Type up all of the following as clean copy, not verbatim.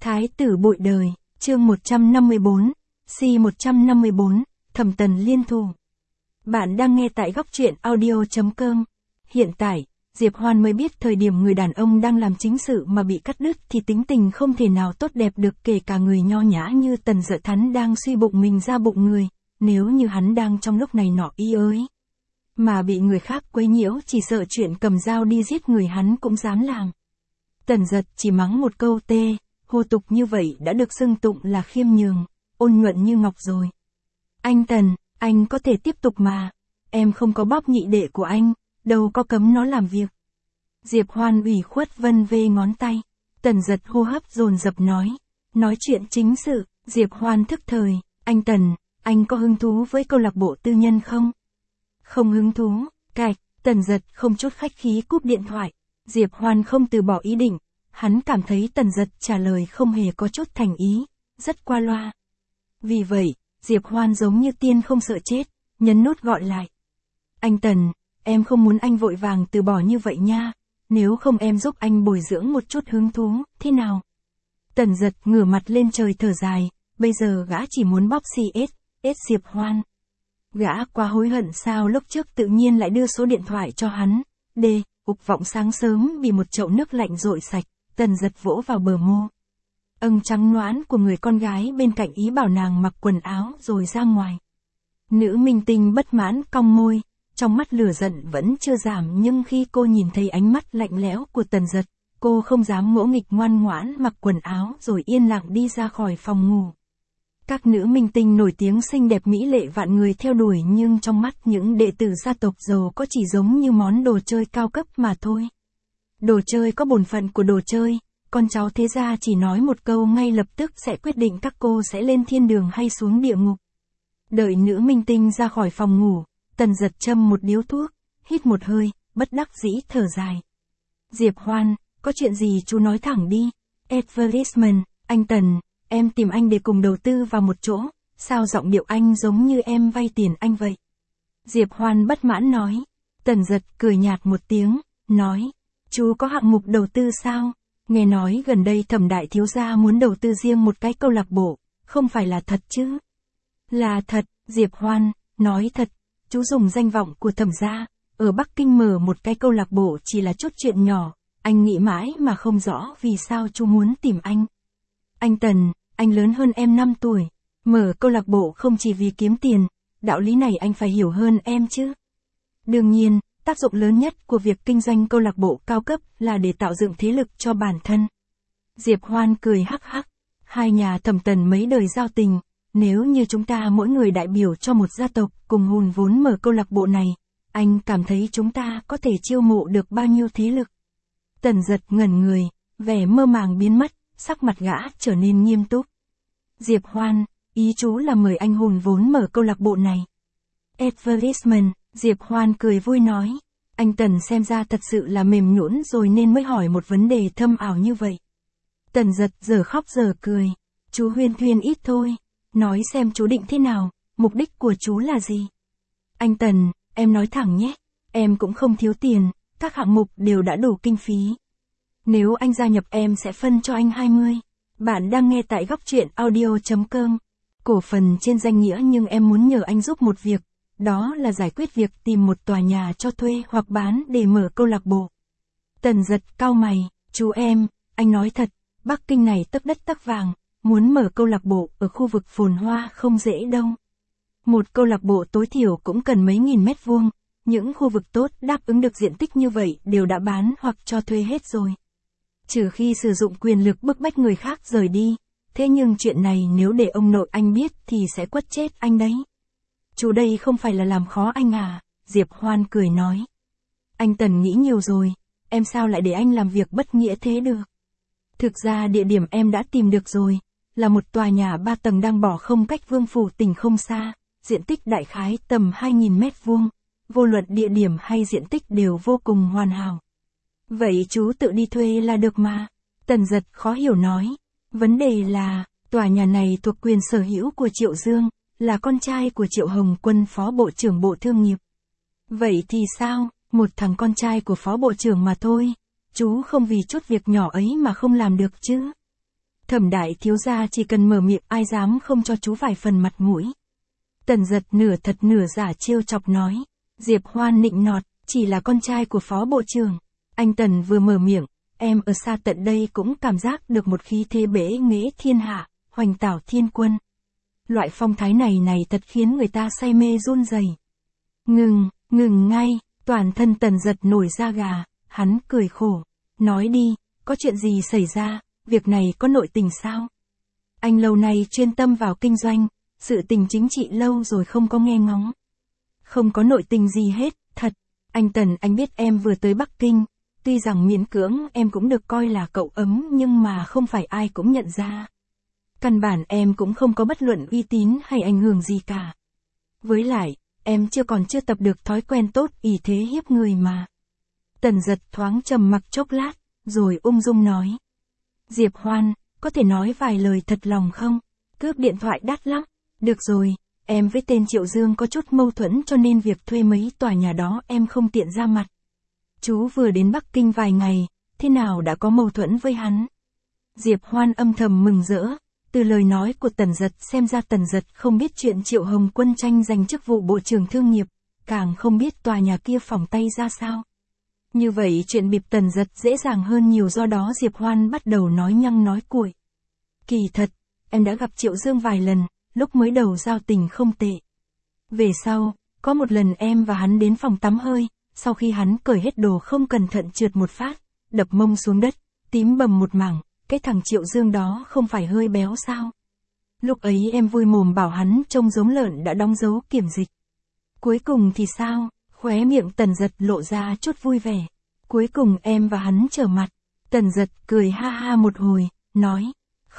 Thái tử bội đời, chương 154, C154, Thẩm Tần liên thủ. Bạn đang nghe tại góc truyện audio.com. Hiện tại, Diệp Hoan mới biết thời điểm người đàn ông đang làm chính sự mà bị cắt đứt thì tính tình không thể nào tốt đẹp được, kể cả người nho nhã như Tần Dợ Thắn đang suy bụng mình ra bụng người, nếu như hắn đang trong lúc này nọ ý ới. Mà bị người khác quấy nhiễu, chỉ sợ chuyện cầm dao đi giết người hắn cũng dám làm. Tần Dật chỉ mắng một câu tê, hô tục như vậy đã được xưng tụng là khiêm nhường, ôn nhuận như ngọc rồi. Anh Tần, anh có thể tiếp tục mà, em không có bóp nhị đệ của anh, đâu có cấm nó làm việc. Diệp Hoan ủy khuất vân vê ngón tay, Tần Dật hô hấp dồn dập nói chuyện chính sự. Diệp Hoan thức thời, anh Tần, anh có hứng thú với câu lạc bộ tư nhân không? Không hứng thú, cạch. Tần Dật không chút khách khí cúp điện thoại. Diệp Hoan không từ bỏ ý định, hắn cảm thấy Tần Dật trả lời không hề có chút thành ý, rất qua loa. Vì vậy, Diệp Hoan giống như tiên không sợ chết, nhấn nút gọi lại. Anh Tần, em không muốn anh vội vàng từ bỏ như vậy nha, nếu không em giúp anh bồi dưỡng một chút hứng thú, thế nào? Tần Dật ngửa mặt lên trời thở dài, bây giờ gã chỉ muốn bóp CS Diệp Hoan. Gã quá hối hận sao lúc trước tự nhiên lại đưa số điện thoại cho hắn. Ục vọng sáng sớm bị một chậu nước lạnh dội sạch, Tần Dật vỗ vào bờ mô. Âng trắng nõn của người con gái bên cạnh ý bảo nàng mặc quần áo rồi ra ngoài. Nữ minh tinh bất mãn cong môi, trong mắt lửa giận vẫn chưa giảm, nhưng khi cô nhìn thấy ánh mắt lạnh lẽo của Tần Dật, cô không dám ngỗ nghịch, ngoan ngoãn mặc quần áo rồi yên lặng đi ra khỏi phòng ngủ. Các nữ minh tinh nổi tiếng xinh đẹp mỹ lệ vạn người theo đuổi, nhưng trong mắt những đệ tử gia tộc giàu có chỉ giống như món đồ chơi cao cấp mà thôi. Đồ chơi có bổn phận của đồ chơi, con cháu thế gia chỉ nói một câu ngay lập tức sẽ quyết định các cô sẽ lên thiên đường hay xuống địa ngục. Đợi nữ minh tinh ra khỏi phòng ngủ, Tần Dật châm một điếu thuốc, hít một hơi, bất đắc dĩ thở dài. Diệp Hoan, có chuyện gì chú nói thẳng đi. Advertisement, anh Tần, em tìm anh để cùng đầu tư vào một chỗ, sao giọng điệu anh giống như em vay tiền anh vậy? Diệp Hoan bất mãn nói. Tần Dật cười nhạt một tiếng, nói, chú có hạng mục đầu tư sao? Nghe nói gần đây Thẩm đại thiếu gia muốn đầu tư riêng một cái câu lạc bộ, không phải là thật chứ? Là thật, Diệp Hoan, nói thật, chú dùng danh vọng của Thẩm gia, ở Bắc Kinh mở một cái câu lạc bộ chỉ là chút chuyện nhỏ, anh nghĩ mãi mà không rõ vì sao chú muốn tìm anh. Anh Tần, anh lớn hơn em 5 tuổi, mở câu lạc bộ không chỉ vì kiếm tiền, đạo lý này anh phải hiểu hơn em chứ. Đương nhiên, tác dụng lớn nhất của việc kinh doanh câu lạc bộ cao cấp là để tạo dựng thế lực cho bản thân. Diệp Hoan cười hắc hắc, hai nhà Thẩm Tần mấy đời giao tình, nếu như chúng ta mỗi người đại biểu cho một gia tộc cùng hùn vốn mở câu lạc bộ này, anh cảm thấy chúng ta có thể chiêu mộ được bao nhiêu thế lực? Tần Dật ngẩn người, vẻ mơ màng biến mất, sắc mặt gã trở nên nghiêm túc. Diệp Hoan, ý chú là mời anh hùn vốn mở câu lạc bộ này. Advertisement, Diệp Hoan cười vui nói. Anh Tần xem ra thật sự là mềm nhũn rồi nên mới hỏi một vấn đề thâm ảo như vậy. Tần Dật giờ khóc giờ cười. Chú huyên thuyên ít thôi. Nói xem chú định thế nào, mục đích của chú là gì? Anh Tần, em nói thẳng nhé. Em cũng không thiếu tiền, các hạng mục đều đã đủ kinh phí. Nếu anh gia nhập em sẽ phân cho anh 20. Bạn đang nghe tại góc truyện audio.com. Cổ phần trên danh nghĩa, nhưng em muốn nhờ anh giúp một việc. Đó là giải quyết việc tìm một tòa nhà cho thuê hoặc bán để mở câu lạc bộ. Tần Dật cau mày, chú em, anh nói thật, Bắc Kinh này tấc đất tấc vàng, muốn mở câu lạc bộ ở khu vực phồn hoa không dễ đâu. Một câu lạc bộ tối thiểu cũng cần mấy nghìn mét vuông, những khu vực tốt đáp ứng được diện tích như vậy đều đã bán hoặc cho thuê hết rồi. Trừ khi sử dụng quyền lực bức bách người khác rời đi, thế nhưng chuyện này nếu để ông nội anh biết thì sẽ quất chết anh đấy. Chú đây không phải là làm khó anh à, Diệp Hoan cười nói. Anh Tần nghĩ nhiều rồi, em sao lại để anh làm việc bất nghĩa thế được. Thực ra địa điểm em đã tìm được rồi, là một tòa nhà 3 tầng đang bỏ không cách Vương Phủ Tỉnh không xa, diện tích đại khái tầm 2.000 mét vuông, vô luận địa điểm hay diện tích đều vô cùng hoàn hảo. Vậy chú tự đi thuê là được mà. Tần Dật khó hiểu nói. Vấn đề là, tòa nhà này thuộc quyền sở hữu của Triệu Dương, là con trai của Triệu Hồng Quân, Phó Bộ trưởng Bộ Thương nghiệp. Vậy thì sao, một thằng con trai của Phó Bộ trưởng mà thôi, chú không vì chút việc nhỏ ấy mà không làm được chứ? Thẩm đại thiếu gia chỉ cần mở miệng ai dám không cho chú vài phần mặt mũi. Tần Giật nửa thật nửa giả trêu chọc nói. Diệp Hoan nịnh nọt, chỉ là con trai của phó bộ trưởng. Anh Tần vừa mở miệng, em ở xa tận đây cũng cảm giác được một khí thế bể nghệ thiên hạ, hoành tảo thiên quân. Loại phong thái này thật khiến người ta say mê run rẩy. Ngừng ngay, toàn thân Tần Giật nổi da gà, hắn cười khổ. Nói đi, có chuyện gì xảy ra, việc này có nội tình sao? Anh lâu nay chuyên tâm vào kinh doanh, sự tình chính trị lâu rồi không có nghe ngóng. Không có nội tình gì hết, thật. Anh Tần, anh biết em vừa tới Bắc Kinh, tuy rằng miễn cưỡng em cũng được coi là cậu ấm nhưng mà không phải ai cũng nhận ra. Căn bản em cũng không có bất luận uy tín hay ảnh hưởng gì cả. Với lại, em chưa tập được thói quen tốt ỷ thế hiếp người mà. Tần Giật thoáng trầm mặc chốc lát, rồi ung dung nói. Diệp Hoan, có thể nói vài lời thật lòng không? Cướp điện thoại đắt lắm. Được rồi, em với tên Triệu Dương có chút mâu thuẫn cho nên việc thuê mấy tòa nhà đó em không tiện ra mặt. Chú vừa đến Bắc Kinh vài ngày, thế nào đã có mâu thuẫn với hắn? Diệp Hoan âm thầm mừng rỡ, từ lời nói của Tần Giật xem ra Tần Giật không biết chuyện Triệu Hồng Quân tranh giành chức vụ Bộ trưởng Thương nghiệp, càng không biết tòa nhà kia phỏng tay ra sao. Như vậy chuyện bịp Tần Giật dễ dàng hơn nhiều, do đó Diệp Hoan bắt đầu nói nhăng nói cuội. Kỳ thật, em đã gặp Triệu Dương vài lần, lúc mới đầu giao tình không tệ. Về sau, có một lần em và hắn đến phòng tắm hơi, sau khi hắn cởi hết đồ không cẩn thận trượt một phát, đập mông xuống đất, tím bầm một mảng, cái thằng Triệu Dương đó không phải hơi béo sao? Lúc ấy em vui mồm bảo hắn trông giống lợn đã đóng dấu kiểm dịch. Cuối cùng thì sao? Khóe miệng Tần Giật lộ ra chút vui vẻ. Cuối cùng em và hắn trở mặt. Tần Giật cười ha ha một hồi, nói.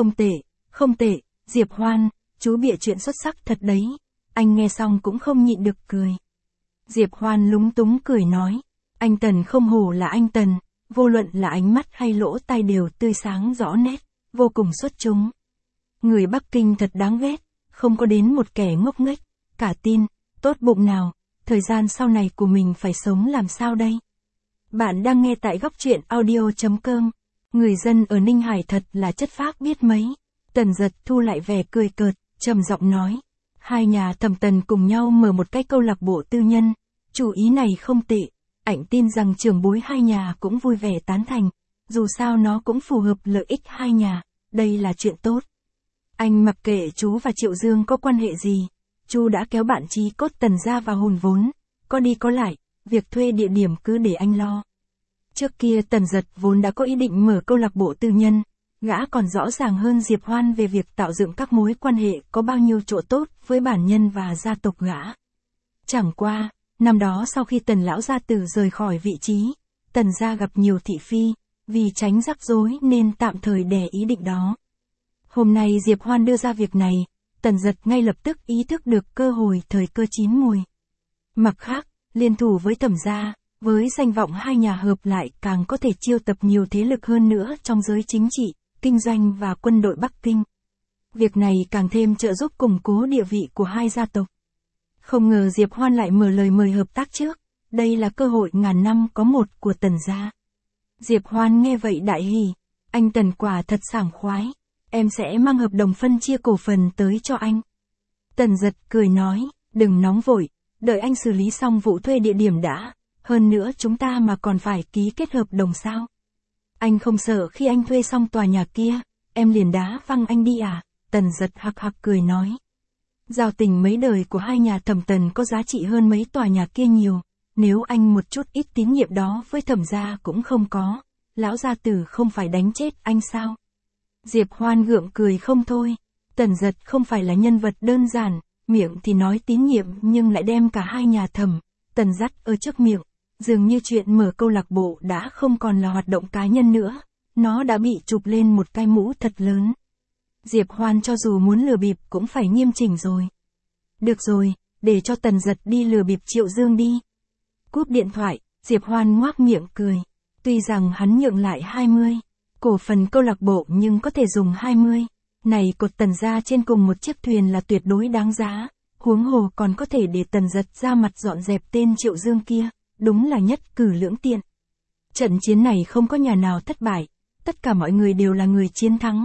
Không tệ, Diệp Hoan, chú bịa chuyện xuất sắc thật đấy. Anh nghe xong cũng không nhịn được cười. Diệp Hoan lúng túng cười nói. Anh Tần không hổ là anh Tần, vô luận là ánh mắt hay lỗ tai đều tươi sáng rõ nét, vô cùng xuất chúng. Người Bắc Kinh thật đáng ghét, không có đến một kẻ ngốc nghếch, cả tin, tốt bụng nào, thời gian sau này của mình phải sống làm sao đây? Bạn đang nghe tại góc truyện audio.com. Người dân ở Ninh Hải thật là chất phác biết mấy. Tần Giật thu lại vẻ cười cợt, trầm giọng nói. Hai nhà Thẩm Tần cùng nhau mở một cái câu lạc bộ tư nhân, chủ ý này không tệ. Ảnh tin rằng trưởng bối hai nhà cũng vui vẻ tán thành, dù sao nó cũng phù hợp lợi ích hai nhà, đây là chuyện tốt. Anh mặc kệ chú và Triệu Dương có quan hệ gì, chú đã kéo bạn chí cốt Tần ra vào hùn vốn, có đi có lại, việc thuê địa điểm cứ để anh lo. Trước kia Tần Giật vốn đã có ý định mở câu lạc bộ tư nhân, gã còn rõ ràng hơn Diệp Hoan về việc tạo dựng các mối quan hệ có bao nhiêu chỗ tốt với bản nhân và gia tộc gã. Chẳng qua, năm đó sau khi Tần lão gia tử rời khỏi vị trí, Tần gia gặp nhiều thị phi, vì tránh rắc rối nên tạm thời đè ý định đó. Hôm nay Diệp Hoan đưa ra việc này, Tần Giật ngay lập tức ý thức được cơ hội thời cơ chín mùi. Mặt khác, liên thủ với Thẩm gia, với danh vọng hai nhà hợp lại càng có thể chiêu tập nhiều thế lực hơn nữa trong giới chính trị, kinh doanh và quân đội Bắc Kinh. Việc này càng thêm trợ giúp củng cố địa vị của hai gia tộc. Không ngờ Diệp Hoan lại mở lời mời hợp tác trước, đây là cơ hội ngàn năm có một của Tần gia. Diệp Hoan nghe vậy đại hỉ, anh Tần quả thật sảng khoái, em sẽ mang hợp đồng phân chia cổ phần tới cho anh. Tần Giật cười nói, đừng nóng vội, đợi anh xử lý xong vụ thuê địa điểm đã, hơn nữa chúng ta mà còn phải ký kết hợp đồng sao? Anh không sợ khi anh thuê xong tòa nhà kia, em liền đá văng anh đi à? Tần Giật hạc hạc cười nói. Giao tình mấy đời của hai nhà Thẩm Tần có giá trị hơn mấy tòa nhà kia nhiều, nếu anh một chút ít tín nhiệm đó với Thẩm gia cũng không có, lão gia tử không phải đánh chết anh sao? Diệp Hoan gượng cười không thôi, Tần Giật không phải là nhân vật đơn giản, miệng thì nói tín nhiệm nhưng lại đem cả hai nhà Thẩm Tần dắt ở trước miệng, dường như chuyện mở câu lạc bộ đã không còn là hoạt động cá nhân nữa, nó đã bị chụp lên một cái mũ thật lớn. Diệp Hoan cho dù muốn lừa bịp cũng phải nghiêm chỉnh rồi. Được rồi, để cho Tần Giật đi lừa bịp Triệu Dương đi. Cúp điện thoại, Diệp Hoan ngoác miệng cười. Tuy rằng hắn nhượng lại 20 cổ phần câu lạc bộ nhưng có thể dùng 20 này cột Tần gia trên cùng một chiếc thuyền là tuyệt đối đáng giá, huống hồ còn có thể để Tần Giật ra mặt dọn dẹp tên Triệu Dương kia, đúng là nhất cử lưỡng tiện. Trận chiến này không có nhà nào thất bại, tất cả mọi người đều là người chiến thắng.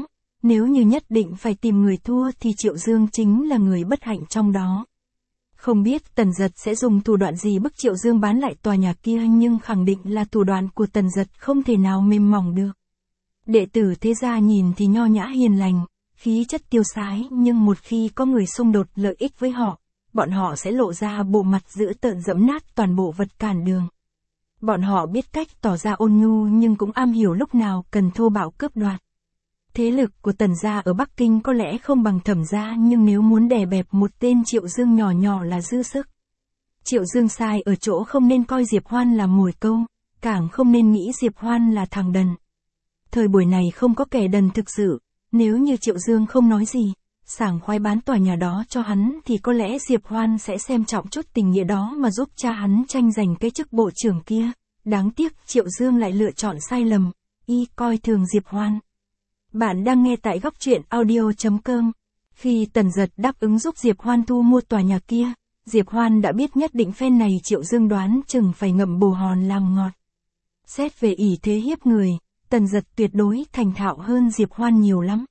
nếu như nhất định phải tìm người thua thì Triệu Dương chính là người bất hạnh trong đó. Không biết Tần Dật sẽ dùng thủ đoạn gì bức Triệu Dương bán lại tòa nhà kia, nhưng khẳng định là thủ đoạn của Tần Dật không thể nào mềm mỏng được. Đệ tử thế gia nhìn thì nho nhã hiền lành, khí chất tiêu sái, nhưng một khi có người xung đột lợi ích với họ, bọn họ sẽ lộ ra bộ mặt dữ tợn giẫm nát toàn bộ vật cản đường. Bọn họ biết cách tỏ ra ôn nhu nhưng cũng am hiểu lúc nào cần thô bạo cướp đoạt. Thế lực của Tần gia ở Bắc Kinh có lẽ không bằng Thẩm gia, nhưng nếu muốn đè bẹp một tên Triệu Dương nhỏ nhỏ là dư sức. Triệu Dương sai ở chỗ không nên coi Diệp Hoan là mồi câu, càng không nên nghĩ Diệp Hoan là thằng đần. Thời buổi này không có kẻ đần thực sự, nếu như Triệu Dương không nói gì, sảng khoái bán tòa nhà đó cho hắn thì có lẽ Diệp Hoan sẽ xem trọng chút tình nghĩa đó mà giúp cha hắn tranh giành cái chức bộ trưởng kia. Đáng tiếc Triệu Dương lại lựa chọn sai lầm, y coi thường Diệp Hoan. Bạn đang nghe tại góc truyện audio.com. Khi Tần Dật đáp ứng giúp Diệp Hoan thu mua tòa nhà kia, Diệp Hoan đã biết nhất định phen này Triệu Dương đoán chừng phải ngậm bồ hòn làm ngọt. Xét về ỷ thế hiếp người, Tần Dật tuyệt đối thành thạo hơn Diệp Hoan nhiều lắm.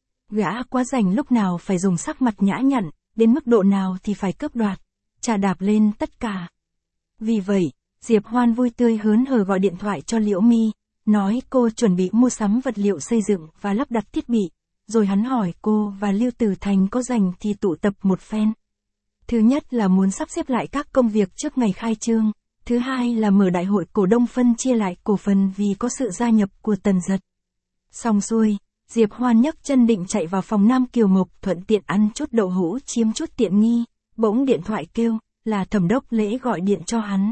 Gã quá rành lúc nào phải dùng sắc mặt nhã nhặn, đến mức độ nào thì phải cướp đoạt, chà đạp lên tất cả. Vì vậy, Diệp Hoan vui tươi hớn hở gọi điện thoại cho Liễu Mi, nói cô chuẩn bị mua sắm vật liệu xây dựng và lắp đặt thiết bị, rồi hắn hỏi cô và Lưu Tử Thành có rảnh thì tụ tập một phen. Thứ nhất là muốn sắp xếp lại các công việc trước ngày khai trương, thứ hai là mở đại hội cổ đông phân chia lại cổ phần vì có sự gia nhập của Tần Dật. Xong xuôi, Diệp Hoan nhấc chân định chạy vào phòng Nam Kiều Mộc thuận tiện ăn chút đậu hũ chiếm chút tiện nghi, bỗng điện thoại kêu, là Thẩm Đốc Lễ gọi điện cho hắn.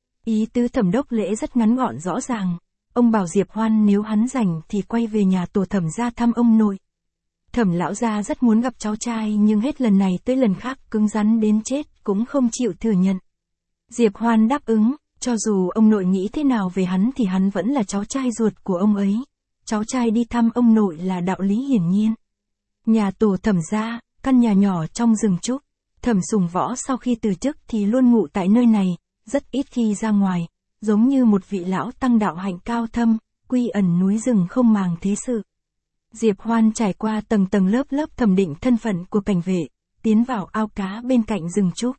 Ý tứ Thẩm Đốc Lễ rất ngắn gọn rõ ràng, ông bảo Diệp Hoan nếu hắn rảnh thì quay về nhà tổ Thẩm gia thăm ông nội. Thẩm lão gia rất muốn gặp cháu trai nhưng hết lần này tới lần khác cứng rắn đến chết cũng không chịu thừa nhận. Diệp Hoan đáp ứng, cho dù ông nội nghĩ thế nào về hắn thì hắn vẫn là cháu trai ruột của ông ấy. Cháu trai đi thăm ông nội là đạo lý hiển nhiên. Nhà tổ Thẩm gia, căn nhà nhỏ trong rừng trúc. Thẩm Sùng Võ sau khi từ chức thì luôn ngụ tại nơi này, rất ít khi ra ngoài, giống như một vị lão tăng đạo hạnh cao thâm, quy ẩn núi rừng không màng thế sự. Diệp Hoan trải qua tầng tầng lớp lớp thẩm định thân phận của cảnh vệ, tiến vào ao cá bên cạnh rừng trúc.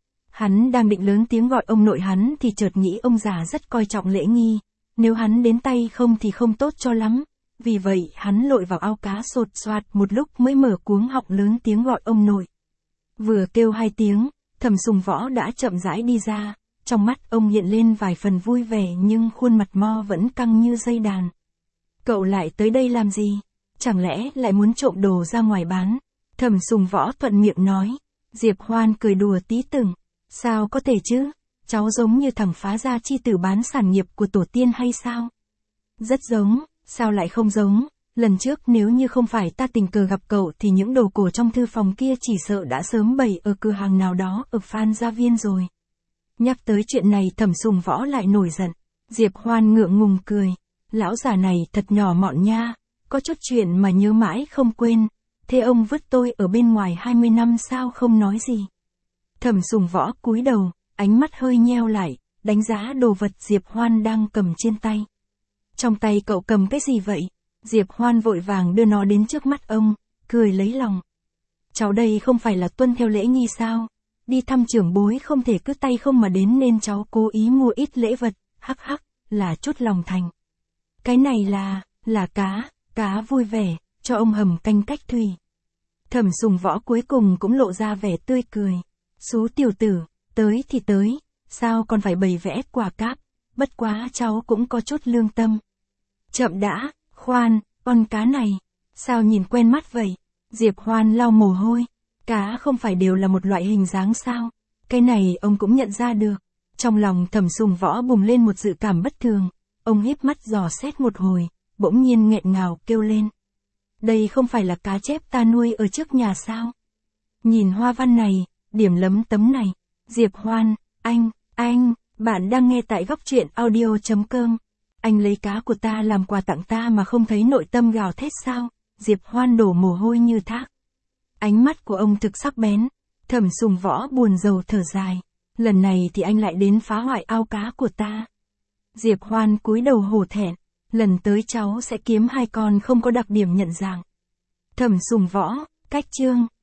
Hắn đang định lớn tiếng gọi ông nội hắn thì chợt nghĩ ông già rất coi trọng lễ nghi, nếu hắn đến tay không thì không tốt cho lắm, vì vậy hắn lội vào ao cá sột soạt một lúc mới mở cuống họng lớn tiếng gọi ông nội. Vừa kêu 2 tiếng, Thẩm Sùng Võ đã chậm rãi đi ra, trong mắt ông hiện lên vài phần vui vẻ nhưng khuôn mặt mo vẫn căng như dây đàn. Cậu lại tới đây làm gì? Chẳng lẽ lại muốn trộm đồ ra ngoài bán? Thẩm Sùng Võ thuận miệng nói. Diệp Hoan cười đùa tí từng. Sao có thể chứ? Cháu giống như thằng phá gia chi tử bán sản nghiệp của tổ tiên hay sao? Rất giống, sao lại không giống? Lần trước nếu như không phải ta tình cờ gặp cậu thì những đồ cổ trong thư phòng kia chỉ sợ đã sớm bày ở cửa hàng nào đó ở Phan Gia Viên rồi. Nhắc tới chuyện này Thẩm Sùng Võ lại nổi giận. Diệp Hoan ngượng ngùng cười. Lão già này thật nhỏ mọn nha, có chút chuyện mà nhớ mãi không quên. Thế ông vứt tôi ở bên ngoài 20 năm sao không nói gì? Thẩm Sùng Võ cúi đầu, ánh mắt hơi nheo lại, đánh giá đồ vật Diệp Hoan đang cầm trên tay. Trong tay cậu cầm cái gì vậy? Diệp Hoan vội vàng đưa nó đến trước mắt ông, cười lấy lòng. Cháu đây không phải là tuân theo lễ nghi sao? Đi thăm trưởng bối không thể cứ tay không mà đến nên cháu cố ý mua ít lễ vật, hắc hắc, là chút lòng thành. Cái này là cá vui vẻ, cho ông hầm canh cách thủy. Thẩm Sùng Võ cuối cùng cũng lộ ra vẻ tươi cười. Xú tiểu tử, tới thì tới, sao còn phải bày vẽ quả cáp, bất quá cháu cũng có chút lương tâm. Chậm đã, khoan, con cá này, sao nhìn quen mắt vậy? Diệp Hoan lau mồ hôi, cá không phải đều là một loại hình dáng sao? Cái này ông cũng nhận ra được. Trong lòng Thẩm Sùng Võ bùng lên một dự cảm bất thường, ông híp mắt dò xét một hồi, bỗng nhiên nghẹn ngào kêu lên. Đây không phải là cá chép ta nuôi ở trước nhà sao? Nhìn hoa văn này, điểm lấm tấm này. Diệp Hoan, anh, bạn đang nghe tại góc truyện audio.com. Anh lấy cá của ta làm quà tặng ta mà không thấy nội tâm gào thét sao? Diệp Hoan đổ mồ hôi như thác. Ánh mắt của ông thực sắc bén. Thẩm Sùng Võ buồn rầu thở dài. Lần này thì anh lại đến phá hoại ao cá của ta. Diệp Hoan cúi đầu hổ thẹn. Lần tới cháu sẽ kiếm 2 con không có đặc điểm nhận dạng. Thẩm Sùng Võ, cách chương.